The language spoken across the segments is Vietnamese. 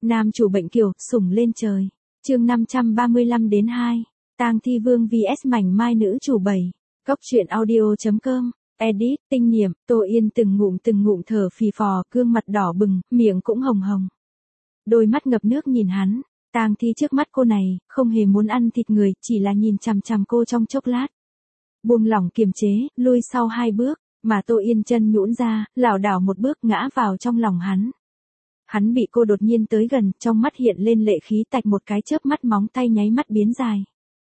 Nam chủ bệnh kiều, sủng lên trời. Chương 535 đến 2. Tang Thi Vương vs mảnh mai nữ chủ 7. Cốc truyện audio.com. Edit, tinh niệm, Tô Yên từng ngụm thở phì phò, gương mặt đỏ bừng, miệng cũng hồng hồng. Đôi mắt ngập nước nhìn hắn, Tang Thi trước mắt cô này, không hề muốn ăn thịt người, chỉ là nhìn chằm chằm cô trong chốc lát. Buông lỏng kiềm chế, lui sau 2 bước, mà Tô Yên chân nhũn ra, lảo đảo một bước ngã vào trong lòng hắn. Hắn bị cô đột nhiên tới gần, trong mắt hiện lên lệ khí, tạch một cái chớp mắt móng tay nháy mắt biến dài.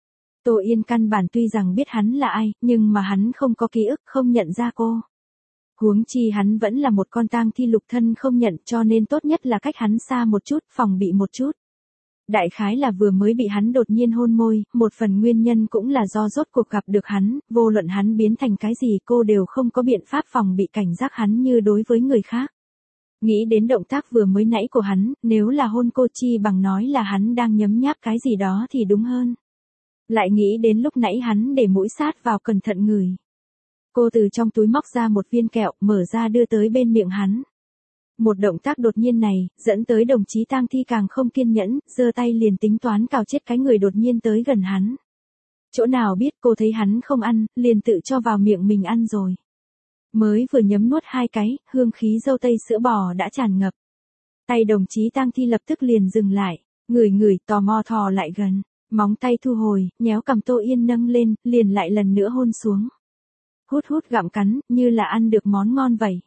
Tô Yên căn bản tuy rằng biết hắn là ai, nhưng mà hắn không có ký ức, không nhận ra cô. Huống chi hắn vẫn là một con tang thi lục thân không nhận, cho nên tốt nhất là cách hắn xa một chút, phòng bị một chút. Đại khái là vừa mới bị hắn đột nhiên hôn môi, một phần nguyên nhân cũng là do rốt cuộc gặp được hắn, vô luận hắn biến thành cái gì cô đều không có biện pháp phòng bị cảnh giác hắn như đối với người khác. Nghĩ đến động tác vừa mới nãy của hắn, nếu là hôn cô chi bằng nói là hắn đang nhấm nháp cái gì đó thì đúng hơn. Lại nghĩ đến lúc nãy hắn để mũi sát vào cẩn thận ngửi. Cô từ trong túi móc ra một viên kẹo, mở ra đưa tới bên miệng hắn. Một động tác đột nhiên này, dẫn tới đồng chí Tang Thi càng không kiên nhẫn, giơ tay liền tính toán cào chết cái người đột nhiên tới gần hắn. Chỗ nào biết cô thấy hắn không ăn, liền tự cho vào miệng mình ăn rồi. Mới vừa nhấm nuốt 2 cái, hương khí dâu tây sữa bò đã tràn ngập. Tay đồng chí Tang Thi lập tức liền dừng lại, ngửi tò mò thò lại gần, móng tay thu hồi, nhéo cầm Tô Yên nâng lên, liền lại lần nữa hôn xuống. Hút gặm cắn, như là ăn được món ngon vậy.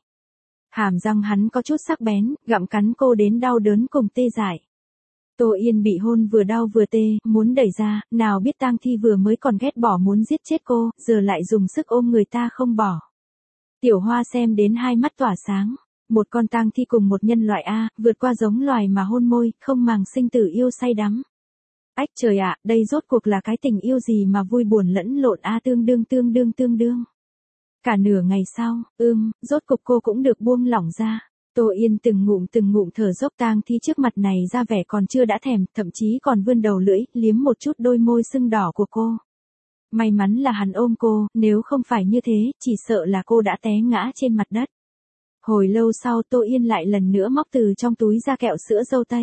Hàm răng hắn có chút sắc bén, gặm cắn cô đến đau đớn cùng tê dại. Tô Yên bị hôn vừa đau vừa tê, muốn đẩy ra, nào biết Tang Thi vừa mới còn ghét bỏ muốn giết chết cô, giờ lại dùng sức ôm người ta không bỏ. Tiểu Hoa xem đến hai mắt tỏa sáng, một con tang thi cùng một nhân loại A, vượt qua giống loài mà hôn môi, không màng sinh tử yêu say đắm. Ách trời ạ, đây rốt cuộc là cái tình yêu gì mà vui buồn lẫn lộn A, tương đương. Cả nửa ngày sau, rốt cục cô cũng được buông lỏng ra. Tô Yên từng ngụm thở dốc, tang thi trước mặt này ra vẻ còn chưa đã thèm, thậm chí còn vươn đầu lưỡi, liếm một chút đôi môi sưng đỏ của cô. May mắn là hắn ôm cô, nếu không phải như thế, chỉ sợ là cô đã té ngã trên mặt đất. Hồi lâu sau Tô Yên lại lần nữa móc từ trong túi ra kẹo sữa dâu tây.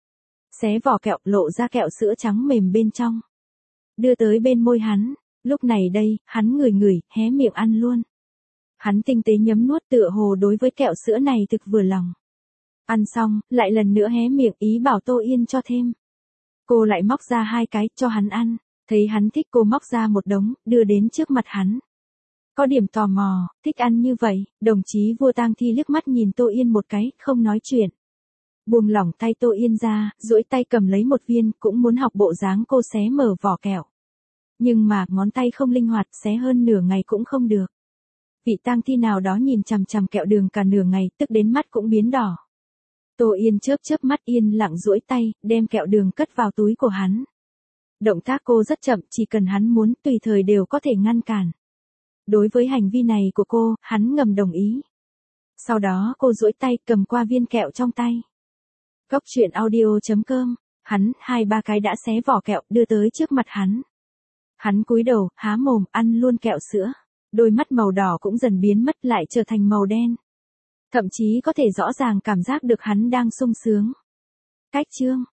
Xé vỏ kẹo, lộ ra kẹo sữa trắng mềm bên trong. Đưa tới bên môi hắn, lúc này đây, hắn ngửi, hé miệng ăn luôn. Hắn tinh tế nhấm nuốt, tựa hồ đối với kẹo sữa này thực vừa lòng. Ăn xong, lại lần nữa hé miệng ý bảo Tô Yên cho thêm. Cô lại móc ra 2 cái, cho hắn ăn. Thấy hắn thích cô móc ra một đống, đưa đến trước mặt hắn. Có điểm tò mò, thích ăn như vậy, đồng chí vua Tang Thi liếc mắt nhìn Tô Yên một cái, không nói chuyện. Buông lỏng tay Tô Yên ra, duỗi tay cầm lấy một viên, cũng muốn học bộ dáng cô xé mở vỏ kẹo. Nhưng mà, ngón tay không linh hoạt, xé hơn nửa ngày cũng không được. Vị Tang Thi nào đó nhìn chằm chằm kẹo đường cả nửa ngày, tức đến mắt cũng biến đỏ. Tô Yên chớp mắt yên lặng duỗi tay, đem kẹo đường cất vào túi của hắn. Động tác cô rất chậm, chỉ cần hắn muốn, tùy thời đều có thể ngăn cản. Đối với hành vi này của cô, hắn ngầm đồng ý. Sau đó cô duỗi tay cầm qua viên kẹo trong tay. Cốc truyện audio.com, hắn 2-3 cái đã xé vỏ kẹo, đưa tới trước mặt hắn. Hắn cúi đầu, há mồm, ăn luôn kẹo sữa. Đôi mắt màu đỏ cũng dần biến mất, lại trở thành màu đen. Thậm chí có thể rõ ràng cảm giác được hắn đang sung sướng. Cách chương